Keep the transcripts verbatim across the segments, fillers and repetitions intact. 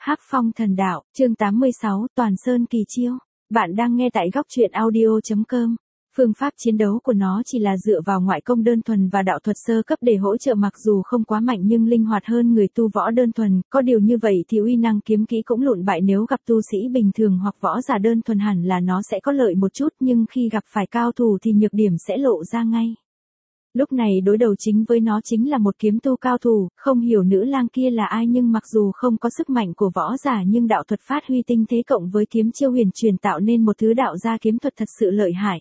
Hắc Phong Thần Đạo, chương tám mươi sáu, Toàn Sơn Kỳ Chiêu. Bạn đang nghe tại góc truyện audio chấm com. Phương pháp chiến đấu của nó chỉ là dựa vào ngoại công đơn thuần và đạo thuật sơ cấp để hỗ trợ, mặc dù không quá mạnh nhưng linh hoạt hơn người tu võ đơn thuần, có điều như vậy thì uy năng kiếm kỹ cũng lụn bại, nếu gặp tu sĩ bình thường hoặc võ giả đơn thuần hẳn là nó sẽ có lợi một chút, nhưng khi gặp phải cao thủ thì nhược điểm sẽ lộ ra ngay. Lúc này đối đầu chính với nó chính là một kiếm tu cao thủ, không hiểu nữ lang kia là ai nhưng mặc dù không có sức mạnh của võ giả nhưng đạo thuật phát huy tinh thế cộng với kiếm chiêu huyền truyền tạo nên một thứ đạo gia kiếm thuật thật sự lợi hại.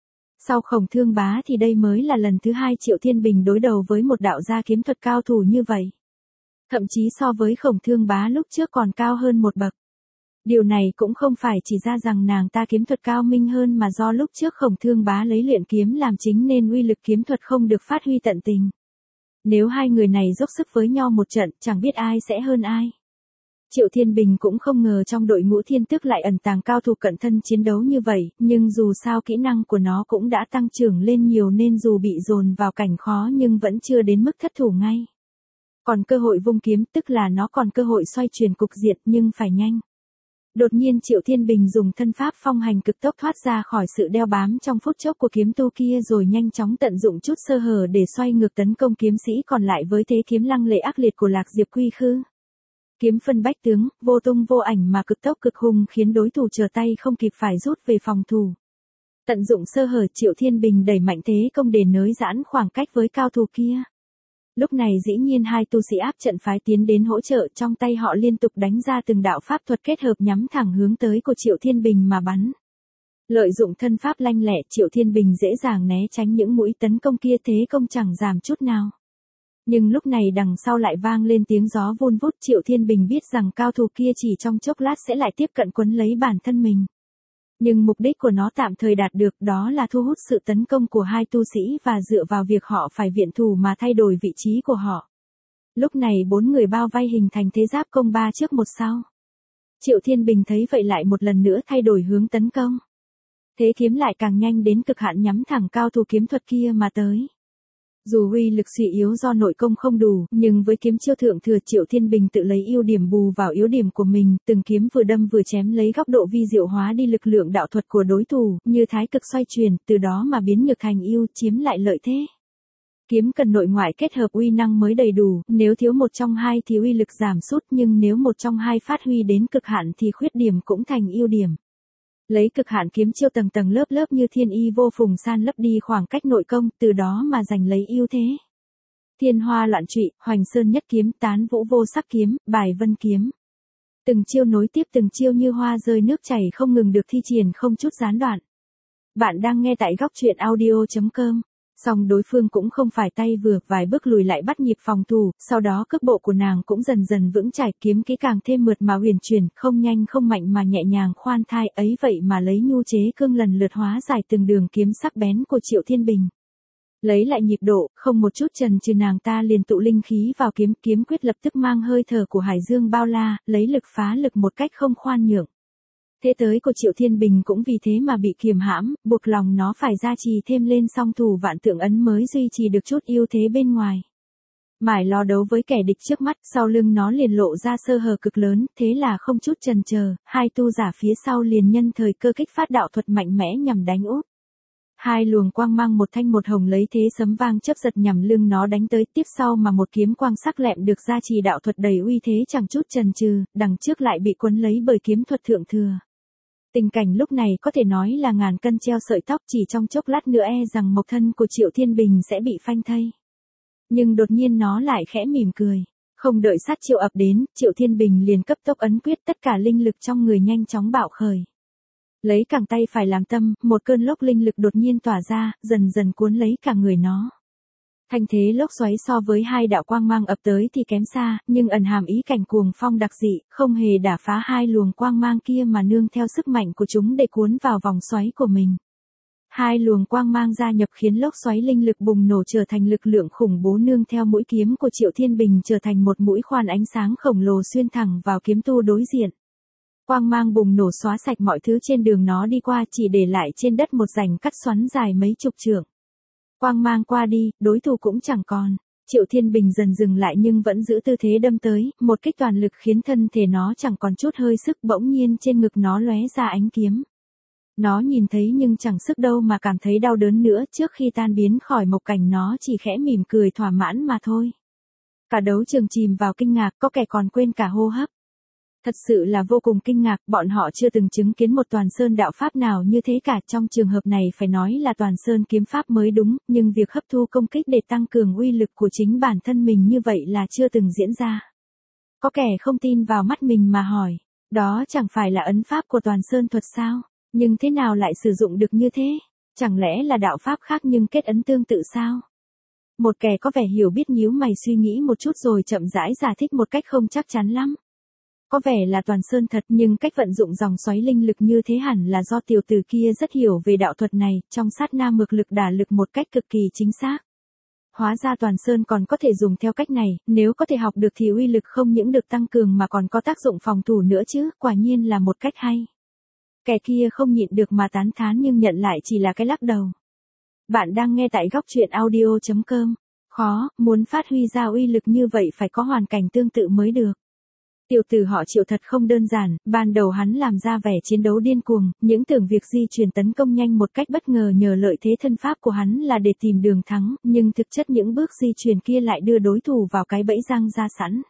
Sau Khổng Thương Bá thì đây mới là lần thứ hai Triệu Thiên Bình đối đầu với một đạo gia kiếm thuật cao thủ như vậy. Thậm chí so với Khổng Thương Bá lúc trước còn cao hơn một bậc. Điều này cũng không phải chỉ ra rằng nàng ta kiếm thuật cao minh hơn mà do lúc trước Khổng Thương Bá lấy luyện kiếm làm chính nên uy lực kiếm thuật không được phát huy tận tình. Nếu hai người này dốc sức với nhau một trận, chẳng biết ai sẽ hơn ai. Triệu Thiên Bình cũng không ngờ trong đội ngũ thiên tước lại ẩn tàng cao thủ cận thân chiến đấu như vậy, nhưng dù sao kỹ năng của nó cũng đã tăng trưởng lên nhiều nên dù bị dồn vào cảnh khó nhưng vẫn chưa đến mức thất thủ ngay. Còn cơ hội vung kiếm, tức là nó còn cơ hội xoay chuyển cục diện nhưng phải nhanh. Đột nhiên Triệu Thiên Bình dùng thân pháp phong hành cực tốc thoát ra khỏi sự đeo bám trong phút chốc của kiếm tu kia rồi nhanh chóng tận dụng chút sơ hở để xoay ngược tấn công kiếm sĩ còn lại với thế kiếm lăng lệ ác liệt của Lạc Diệp Quy Khư. Kiếm phân bách tướng, vô tung vô ảnh mà cực tốc cực hung khiến đối thủ trở tay không kịp phải rút về phòng thủ. Tận dụng sơ hở, Triệu Thiên Bình đẩy mạnh thế công để nới giãn khoảng cách với cao thủ kia. Lúc này dĩ nhiên hai tu sĩ áp trận phái tiến đến hỗ trợ, trong tay họ liên tục đánh ra từng đạo pháp thuật kết hợp nhắm thẳng hướng tới của Triệu Thiên Bình mà bắn. Lợi dụng thân pháp lanh lẹ, Triệu Thiên Bình dễ dàng né tránh những mũi tấn công kia, thế công chẳng giảm chút nào. Nhưng lúc này đằng sau lại vang lên tiếng gió vun vút, Triệu Thiên Bình biết rằng cao thủ kia chỉ trong chốc lát sẽ lại tiếp cận quấn lấy bản thân mình. Nhưng mục đích của nó tạm thời đạt được, đó là thu hút sự tấn công của hai tu sĩ và dựa vào việc họ phải viện thủ mà thay đổi vị trí của họ. Lúc này bốn người bao vây hình thành thế giáp công ba trước một sau. Triệu Thiên Bình thấy vậy lại một lần nữa thay đổi hướng tấn công. Thế kiếm lại càng nhanh đến cực hạn nhắm thẳng cao thủ kiếm thuật kia mà tới. Dù uy lực suy yếu do nội công không đủ, nhưng với kiếm chiêu thượng thừa, Triệu Thiên Bình tự lấy ưu điểm bù vào yếu điểm của mình, từng kiếm vừa đâm vừa chém lấy góc độ vi diệu hóa đi lực lượng đạo thuật của đối thủ, như thái cực xoay chuyển, từ đó mà biến nhược thành ưu, chiếm lại lợi thế. Kiếm cần nội ngoại kết hợp uy năng mới đầy đủ, nếu thiếu một trong hai thì uy lực giảm sút, nhưng nếu một trong hai phát huy đến cực hạn thì khuyết điểm cũng thành ưu điểm. Lấy cực hạn kiếm chiêu tầng tầng lớp lớp như thiên y vô phùng san lấp đi khoảng cách nội công, từ đó mà giành lấy ưu thế. Thiên hoa loạn trụy, hoành sơn nhất kiếm, tán vũ vô sắc kiếm, bài vân kiếm. Từng chiêu nối tiếp từng chiêu như hoa rơi nước chảy không ngừng được thi triển không chút gián đoạn. Bạn đang nghe tại góc truyện audio chấm com. Song đối phương cũng không phải tay vừa, vài bước lùi lại bắt nhịp phòng thủ, sau đó cước bộ của nàng cũng dần dần vững chãi, kiếm kỹ càng thêm mượt mà huyền chuyển, không nhanh không mạnh mà nhẹ nhàng khoan thai, ấy vậy mà lấy nhu chế cương lần lượt hóa giải từng đường kiếm sắc bén của Triệu Thiên Bình. Lấy lại nhịp độ, không một chút chần chừ nàng ta liền tụ linh khí vào kiếm, kiếm quyết lập tức mang hơi thở của hải dương bao la, lấy lực phá lực một cách không khoan nhượng. Thế tới của Triệu Thiên Bình cũng vì thế mà bị kiềm hãm, buộc lòng nó phải gia trì thêm lên song thủ vạn tượng ấn mới duy trì được chút ưu thế bên ngoài. Mải lo đấu với kẻ địch trước mắt, sau lưng nó liền lộ ra sơ hở cực lớn, thế là không chút chần chờ, hai tu giả phía sau liền nhân thời cơ kích phát đạo thuật mạnh mẽ nhằm đánh úp. Hai luồng quang mang một thanh một hồng lấy thế sấm vang chớp giật nhằm lưng nó đánh tới, tiếp sau mà một kiếm quang sắc lẹm được gia trì đạo thuật đầy uy thế chẳng chút chần chừ, đằng trước lại bị quấn lấy bởi kiếm thuật thượng thừa. Tình cảnh lúc này có thể nói là ngàn cân treo sợi tóc, chỉ trong chốc lát nữa e rằng mộc thân của Triệu Thiên Bình sẽ bị phanh thây. Nhưng đột nhiên nó lại khẽ mỉm cười. Không đợi sát chiêu ập đến, Triệu Thiên Bình liền cấp tốc ấn quyết, tất cả linh lực trong người nhanh chóng bạo khởi. Lấy cẳng tay phải làm tâm, một cơn lốc linh lực đột nhiên tỏa ra, dần dần cuốn lấy cả người nó. Thanh thế lốc xoáy so với hai đạo quang mang ập tới thì kém xa, nhưng ẩn hàm ý cảnh cuồng phong đặc dị, không hề đả phá hai luồng quang mang kia mà nương theo sức mạnh của chúng để cuốn vào vòng xoáy của mình. Hai luồng quang mang gia nhập khiến lốc xoáy linh lực bùng nổ trở thành lực lượng khủng bố, nương theo mũi kiếm của Triệu Thiên Bình trở thành một mũi khoan ánh sáng khổng lồ xuyên thẳng vào kiếm tu đối diện. Quang mang bùng nổ xóa sạch mọi thứ trên đường nó đi qua, chỉ để lại trên đất một rãnh cắt xoắn dài mấy chục trượng. Quang mang qua đi, đối thủ cũng chẳng còn. Triệu Thiên Bình dần dừng lại nhưng vẫn giữ tư thế đâm tới, một kích toàn lực khiến thân thể nó chẳng còn chút hơi sức, bỗng nhiên trên ngực nó lóe ra ánh kiếm. Nó nhìn thấy nhưng chẳng sức đâu mà cảm thấy đau đớn nữa, trước khi tan biến khỏi mộc cảnh nó chỉ khẽ mỉm cười thỏa mãn mà thôi. Cả đấu trường chìm vào kinh ngạc, có kẻ còn quên cả hô hấp. Thật sự là vô cùng kinh ngạc, bọn họ chưa từng chứng kiến một toàn sơn đạo pháp nào như thế cả. Trong trường hợp này phải nói là toàn sơn kiếm pháp mới đúng, nhưng việc hấp thu công kích để tăng cường uy lực của chính bản thân mình như vậy là chưa từng diễn ra. Có kẻ không tin vào mắt mình mà hỏi, đó chẳng phải là ấn pháp của toàn sơn thuật sao? Nhưng thế nào lại sử dụng được như thế? Chẳng lẽ là đạo pháp khác nhưng kết ấn tương tự sao? Một kẻ có vẻ hiểu biết nhíu mày suy nghĩ một chút rồi chậm rãi giải thích một cách không chắc chắn lắm. Có vẻ là toàn sơn thật nhưng cách vận dụng dòng xoáy linh lực như thế hẳn là do tiểu tử kia rất hiểu về đạo thuật này, trong sát na mược lực đả lực một cách cực kỳ chính xác. Hóa ra toàn sơn còn có thể dùng theo cách này, nếu có thể học được thì uy lực không những được tăng cường mà còn có tác dụng phòng thủ nữa chứ, quả nhiên là một cách hay. Kẻ kia không nhịn được mà tán thán nhưng nhận lại chỉ là cái lắc đầu. Bạn đang nghe tại góc truyện audio chấm com. Khó, muốn phát huy ra uy lực như vậy phải có hoàn cảnh tương tự mới được. Tiểu tử họ Triệu thật không đơn giản, ban đầu hắn làm ra vẻ chiến đấu điên cuồng, những tưởng việc di chuyển tấn công nhanh một cách bất ngờ nhờ lợi thế thân pháp của hắn là để tìm đường thắng, nhưng thực chất những bước di chuyển kia lại đưa đối thủ vào cái bẫy răng ra sẵn.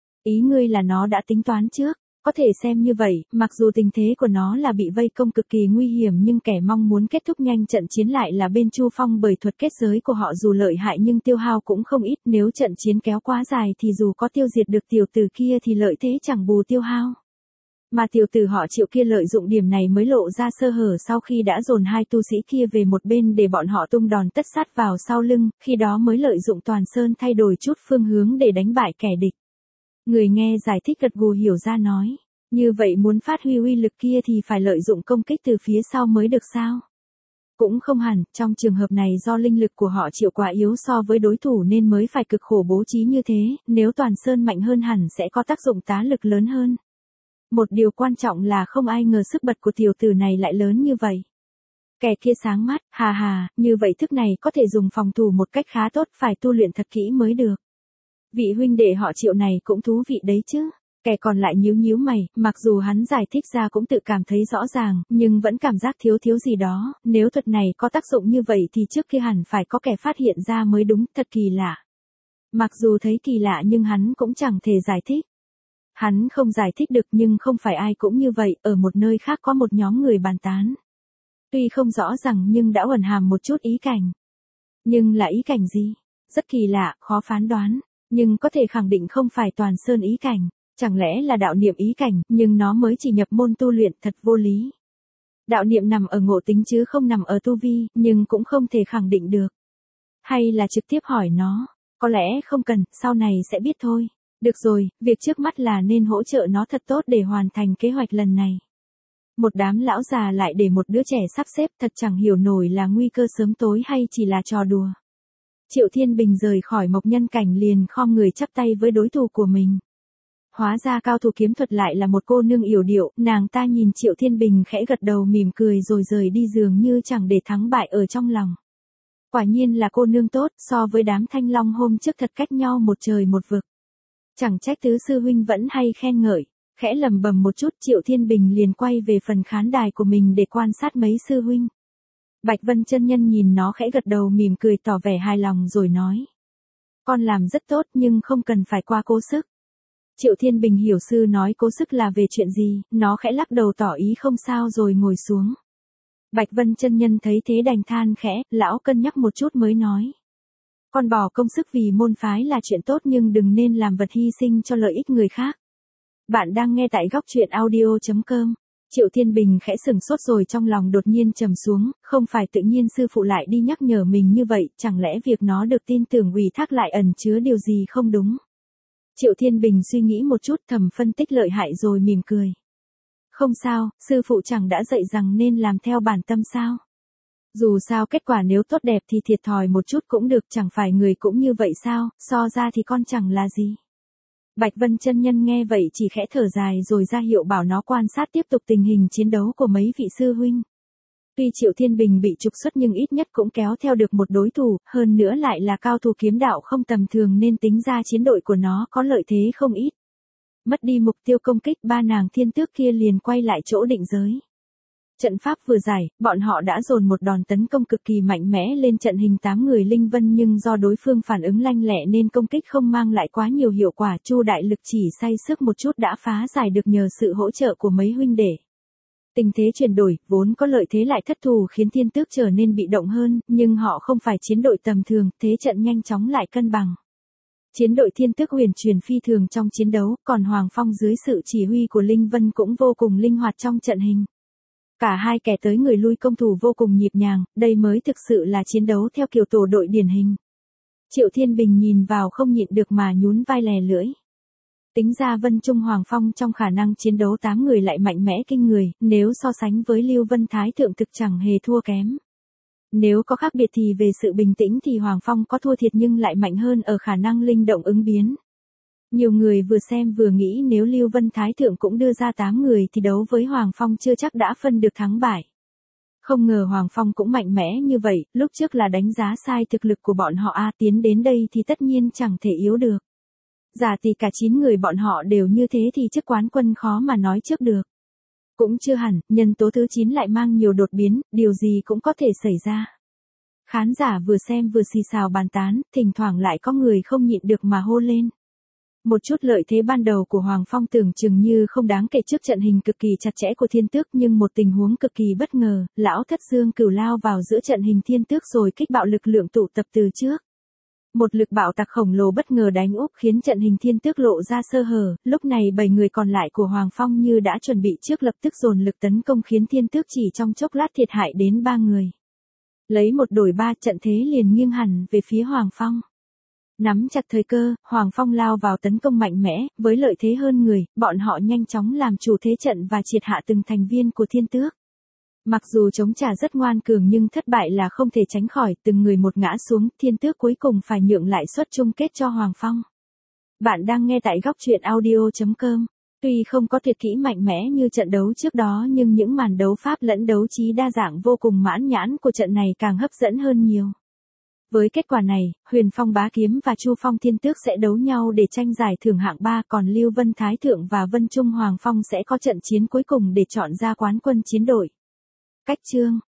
Ý ngươi là nó đã tính toán trước, có thể xem như vậy, mặc dù tình thế của nó là bị vây công cực kỳ nguy hiểm nhưng kẻ mong muốn kết thúc nhanh trận chiến lại là bên Chu Phong, bởi thuật kết giới của họ dù lợi hại nhưng tiêu hao cũng không ít, nếu trận chiến kéo quá dài thì dù có tiêu diệt được tiểu tử kia thì lợi thế chẳng bù tiêu hao. Mà tiểu tử họ Triệu kia lợi dụng điểm này mới lộ ra sơ hở sau khi đã dồn hai tu sĩ kia về một bên để bọn họ tung đòn tất sát vào sau lưng, khi đó mới lợi dụng toàn sơn thay đổi chút phương hướng để đánh bại kẻ địch. Người nghe giải thích gật gù hiểu ra nói, như vậy muốn phát huy uy lực kia thì phải lợi dụng công kích từ phía sau mới được sao? Cũng không hẳn, trong trường hợp này do linh lực của họ Triệu quá yếu so với đối thủ nên mới phải cực khổ bố trí như thế, nếu toàn sơn mạnh hơn hẳn sẽ có tác dụng tá lực lớn hơn. Một điều quan trọng là không ai ngờ sức bật của tiểu tử này lại lớn như vậy. Kẻ kia sáng mắt, hà hà, như vậy thức này có thể dùng phòng thủ một cách khá tốt, phải tu luyện thật kỹ mới được. Vị huynh đệ họ Triệu này cũng thú vị đấy chứ. Kẻ còn lại nhíu nhíu mày, mặc dù hắn giải thích ra cũng tự cảm thấy rõ ràng, nhưng vẫn cảm giác thiếu thiếu gì đó, nếu thuật này có tác dụng như vậy thì trước kia hẳn phải có kẻ phát hiện ra mới đúng, thật kỳ lạ. Mặc dù thấy kỳ lạ nhưng hắn cũng chẳng thể giải thích. Hắn không giải thích được nhưng không phải ai cũng như vậy, ở một nơi khác có một nhóm người bàn tán. Tuy không rõ ràng nhưng đã ẩn hàm một chút ý cảnh. Nhưng là ý cảnh gì? Rất kỳ lạ, khó phán đoán, nhưng có thể khẳng định không phải toàn sơn ý cảnh. Chẳng lẽ là đạo niệm ý cảnh, nhưng nó mới chỉ nhập môn tu luyện, thật vô lý. Đạo niệm nằm ở ngộ tính chứ không nằm ở tu vi, nhưng cũng không thể khẳng định được. Hay là trực tiếp hỏi nó, có lẽ không cần, sau này sẽ biết thôi. Được rồi, việc trước mắt là nên hỗ trợ nó thật tốt để hoàn thành kế hoạch lần này. Một đám lão già lại để một đứa trẻ sắp xếp, thật chẳng hiểu nổi là nguy cơ sớm tối hay chỉ là trò đùa. Triệu Thiên Bình rời khỏi Mộc Nhân Cảnh liền khom người chắp tay với đối thủ của mình. Hóa ra cao thủ kiếm thuật lại là một cô nương yểu điệu, nàng ta nhìn Triệu Thiên Bình khẽ gật đầu mỉm cười rồi rời đi dường như chẳng để thắng bại ở trong lòng. Quả nhiên là cô nương tốt, so với đám thanh long hôm trước thật cách nhau một trời một vực. Chẳng trách tứ sư huynh vẫn hay khen ngợi, khẽ lầm bầm một chút Triệu Thiên Bình liền quay về phần khán đài của mình để quan sát mấy sư huynh. Bạch Vân chân nhân nhìn nó khẽ gật đầu mỉm cười tỏ vẻ hài lòng rồi nói. Con làm rất tốt nhưng không cần phải quá cố sức. Triệu Thiên Bình hiểu sư nói cố sức là về chuyện gì, nó khẽ lắc đầu tỏ ý không sao rồi ngồi xuống. Bạch Vân chân nhân thấy thế đành than khẽ, lão cân nhắc một chút mới nói. Con bỏ công sức vì môn phái là chuyện tốt nhưng đừng nên làm vật hy sinh cho lợi ích người khác. Bạn đang nghe tại góc truyện audio chấm com. Triệu Thiên Bình khẽ sừng sốt rồi trong lòng đột nhiên trầm xuống, không phải tự nhiên sư phụ lại đi nhắc nhở mình như vậy, chẳng lẽ việc nó được tin tưởng ủy thác lại ẩn chứa điều gì không đúng. Triệu Thiên Bình suy nghĩ một chút thầm phân tích lợi hại rồi mỉm cười. Không sao, sư phụ chẳng đã dạy rằng nên làm theo bản tâm sao. Dù sao kết quả nếu tốt đẹp thì thiệt thòi một chút cũng được, chẳng phải người cũng như vậy sao, so ra thì con chẳng là gì. Bạch Vân chân nhân nghe vậy chỉ khẽ thở dài rồi ra hiệu bảo nó quan sát tiếp tục tình hình chiến đấu của mấy vị sư huynh. Tuy Triệu Thiên Bình bị trục xuất nhưng ít nhất cũng kéo theo được một đối thủ, hơn nữa lại là cao thủ kiếm đạo không tầm thường nên tính ra chiến đội của nó có lợi thế không ít. Mất đi mục tiêu công kích, ba nàng thiên tước kia liền quay lại chỗ định giới. Trận pháp vừa giải, bọn họ đã dồn một đòn tấn công cực kỳ mạnh mẽ lên trận hình tám người Linh Vân, nhưng do đối phương phản ứng lanh lẹ nên công kích không mang lại quá nhiều hiệu quả. Chu Đại Lực chỉ say sức một chút đã phá giải được nhờ sự hỗ trợ của mấy huynh đệ. Tình thế chuyển đổi, vốn có lợi thế lại thất thù khiến thiên tước trở nên bị động hơn, nhưng họ không phải chiến đội tầm thường, thế trận nhanh chóng lại cân bằng. Chiến đội thiên tước huyền chuyển phi thường trong chiến đấu, còn Hoàng Phong dưới sự chỉ huy của Linh Vân cũng vô cùng linh hoạt trong trận hình. Cả hai kẻ tới người lui công thủ vô cùng nhịp nhàng, đây mới thực sự là chiến đấu theo kiểu tổ đội điển hình. Triệu Thiên Bình nhìn vào không nhịn được mà nhún vai lè lưỡi. Tính ra Vân Trung Hoàng Phong trong khả năng chiến đấu tám người lại mạnh mẽ kinh người, nếu so sánh với Lưu Vân Thái Thượng thực chẳng hề thua kém. Nếu có khác biệt thì về sự bình tĩnh thì Hoàng Phong có thua thiệt nhưng lại mạnh hơn ở khả năng linh động ứng biến. Nhiều người vừa xem vừa nghĩ nếu Lưu Vân Thái Thượng cũng đưa ra tám người thì đấu với Hoàng Phong chưa chắc đã phân được thắng bại. Không ngờ Hoàng Phong cũng mạnh mẽ như vậy, lúc trước là đánh giá sai thực lực của bọn họ a tiến đến đây thì tất nhiên chẳng thể yếu được. Giả tỷ cả chín người bọn họ đều như thế thì chức quán quân khó mà nói trước được. Cũng chưa hẳn, nhân tố thứ chín lại mang nhiều đột biến, điều gì cũng có thể xảy ra. Khán giả vừa xem vừa xì xào bàn tán, thỉnh thoảng lại có người không nhịn được mà hô lên. Một chút lợi thế ban đầu của Hoàng Phong tưởng chừng như không đáng kể trước trận hình cực kỳ chặt chẽ của thiên tước, nhưng một tình huống cực kỳ bất ngờ, lão thất dương cửu lao vào giữa trận hình thiên tước rồi kích bạo lực lượng tụ tập từ trước. Một lực bạo tạc khổng lồ bất ngờ đánh úp khiến trận hình thiên tước lộ ra sơ hở, lúc này bảy người còn lại của Hoàng Phong như đã chuẩn bị trước lập tức dồn lực tấn công khiến thiên tước chỉ trong chốc lát thiệt hại đến ba người. Lấy một đổi ba, trận thế liền nghiêng hẳn về phía Hoàng Phong. Nắm chặt thời cơ, Hoàng Phong lao vào tấn công mạnh mẽ, với lợi thế hơn người, bọn họ nhanh chóng làm chủ thế trận và triệt hạ từng thành viên của thiên tước. Mặc dù chống trả rất ngoan cường nhưng thất bại là không thể tránh khỏi, từng người một ngã xuống, thiên tước cuối cùng phải nhượng lại suất chung kết cho Hoàng Phong. Bạn đang nghe tại góc truyện audio chấm com. Tuy không có tuyệt kỹ mạnh mẽ như trận đấu trước đó nhưng những màn đấu pháp lẫn đấu trí đa dạng vô cùng mãn nhãn của trận này càng hấp dẫn hơn nhiều. Với kết quả này, Huyền Phong Bá Kiếm và Chu Phong Thiên Tước sẽ đấu nhau để tranh giải thưởng hạng ba, còn Lưu Vân Thái Thượng và Vân Trung Hoàng Phong sẽ có trận chiến cuối cùng để chọn ra quán quân chiến đội. Cách chương